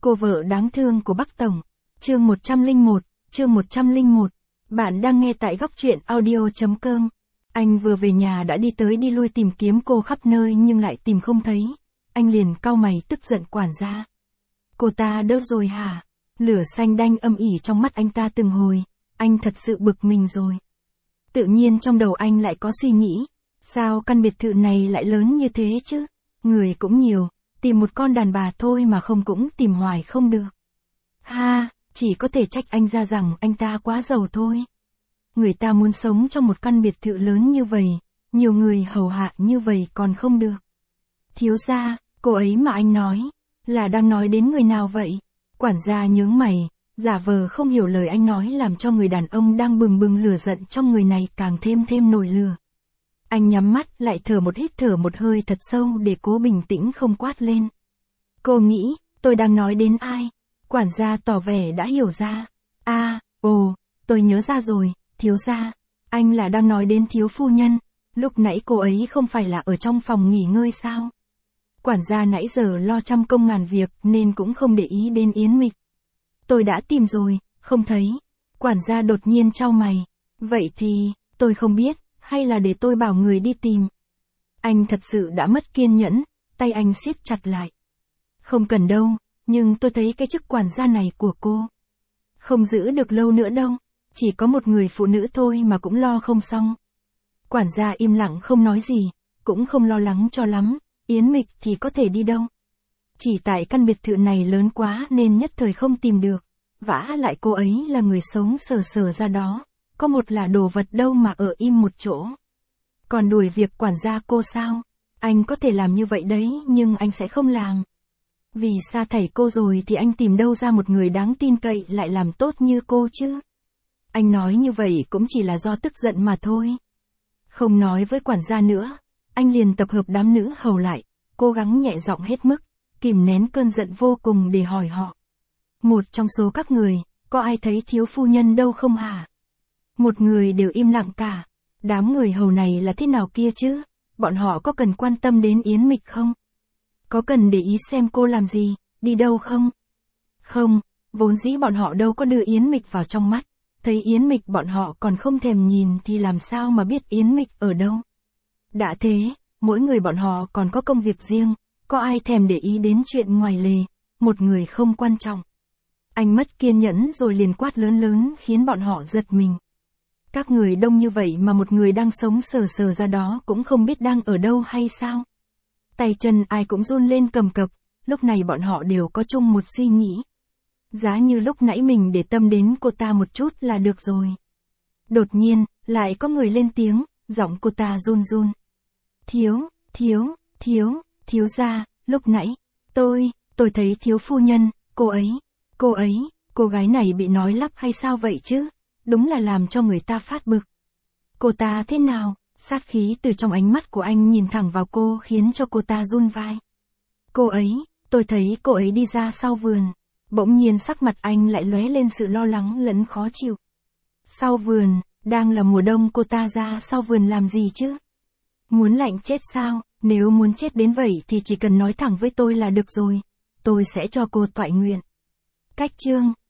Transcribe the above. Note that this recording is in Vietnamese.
Cô vợ đáng thương của Bắc Tổng. Chương 101. Bạn đang nghe tại góc truyện audio.com. Anh vừa về nhà đã đi tới đi lui tìm kiếm cô khắp nơi nhưng lại tìm không thấy. Anh liền cau mày tức giận quản gia. Cô ta đâu rồi hả? Lửa xanh đanh âm ỉ trong mắt anh ta từng hồi. Anh thật sự bực mình rồi. Tự nhiên trong đầu anh lại có suy nghĩ. Sao căn biệt thự này lại lớn như thế chứ? Người cũng nhiều. Tìm một con đàn bà thôi mà không cũng tìm hoài không được. Ha, chỉ có thể trách anh ra rằng anh ta quá giàu thôi. Người ta muốn sống trong một căn biệt thự lớn như vậy, nhiều người hầu hạ như vậy còn không được. Thiếu gia, cô ấy mà anh nói, là đang nói đến người nào vậy? Quản gia nhướng mày, giả vờ không hiểu lời anh nói làm cho người đàn ông đang bừng bừng lửa giận trong người này càng thêm nổi lửa. Anh nhắm mắt lại hít thở một hơi thật sâu để cố bình tĩnh không quát lên. Cô nghĩ, tôi đang nói đến ai? Quản gia tỏ vẻ đã hiểu ra. Tôi nhớ ra rồi, thiếu gia. Anh là đang nói đến thiếu phu nhân. Lúc nãy cô ấy không phải là ở trong phòng nghỉ ngơi sao? Quản gia nãy giờ lo trăm công ngàn việc nên cũng không để ý đến Yến Mịch. Tôi đã tìm rồi, không thấy. Quản gia đột nhiên chau mày. Vậy thì, tôi không biết, hay là để tôi bảo người đi tìm. Anh thật sự đã mất kiên nhẫn, tay anh siết chặt lại. Không cần đâu, nhưng tôi thấy cái chức quản gia này của cô không giữ được lâu nữa đâu, chỉ có một người phụ nữ thôi mà cũng lo không xong. Quản gia im lặng không nói gì, cũng không lo lắng cho lắm, Yến Mịch thì có thể đi đâu. Chỉ tại căn biệt thự này lớn quá nên nhất thời không tìm được, vả lại cô ấy là người sống sờ ra đó, có một là đồ vật đâu mà ở im một chỗ. Còn đuổi việc quản gia cô sao? Anh có thể làm như vậy đấy nhưng anh sẽ không làm. Vì sa thải cô rồi thì anh tìm đâu ra một người đáng tin cậy lại làm tốt như cô chứ? Anh nói như vậy cũng chỉ là do tức giận mà thôi. Không nói với quản gia nữa, anh liền tập hợp đám nữ hầu lại, cố gắng nhẹ giọng hết mức, kìm nén cơn giận vô cùng để hỏi họ. Một trong số các người, có ai thấy thiếu phu nhân đâu không hả? Một người đều im lặng cả. Đám người hầu này là thế nào kia chứ? Bọn họ có cần quan tâm đến Yến Mịch không? Có cần để ý xem cô làm gì, đi đâu không? Không, vốn dĩ bọn họ đâu có đưa Yến Mịch vào trong mắt. Thấy Yến Mịch bọn họ còn không thèm nhìn thì làm sao mà biết Yến Mịch ở đâu. Đã thế, mỗi người bọn họ còn có công việc riêng, có ai thèm để ý đến chuyện ngoài lề, một người không quan trọng. Anh mất kiên nhẫn rồi liền quát lớn khiến bọn họ giật mình. Các người đông như vậy mà một người đang sống sờ ra đó cũng không biết đang ở đâu hay sao? Tay chân ai cũng run lên cầm cập, lúc này bọn họ đều có chung một suy nghĩ. Giá như lúc nãy mình để tâm đến cô ta một chút là được rồi. Đột nhiên, lại có người lên tiếng, giọng cô ta run. Thiếu gia, lúc nãy, tôi thấy thiếu phu nhân, cô gái này bị nói lắp hay sao vậy chứ? Đúng là làm cho người ta phát bực. Cô ta thế nào? Sát khí từ trong ánh mắt của anh nhìn thẳng vào cô khiến cho cô ta run vai. Tôi thấy cô ấy đi ra sau vườn. Bỗng nhiên sắc mặt anh lại lóe lên sự lo lắng lẫn khó chịu. Sau vườn, đang là mùa đông cô ta ra sau vườn làm gì chứ? Muốn lạnh chết sao? Nếu muốn chết đến vậy thì chỉ cần nói thẳng với tôi là được rồi. Tôi sẽ cho cô toại nguyện. Cách chương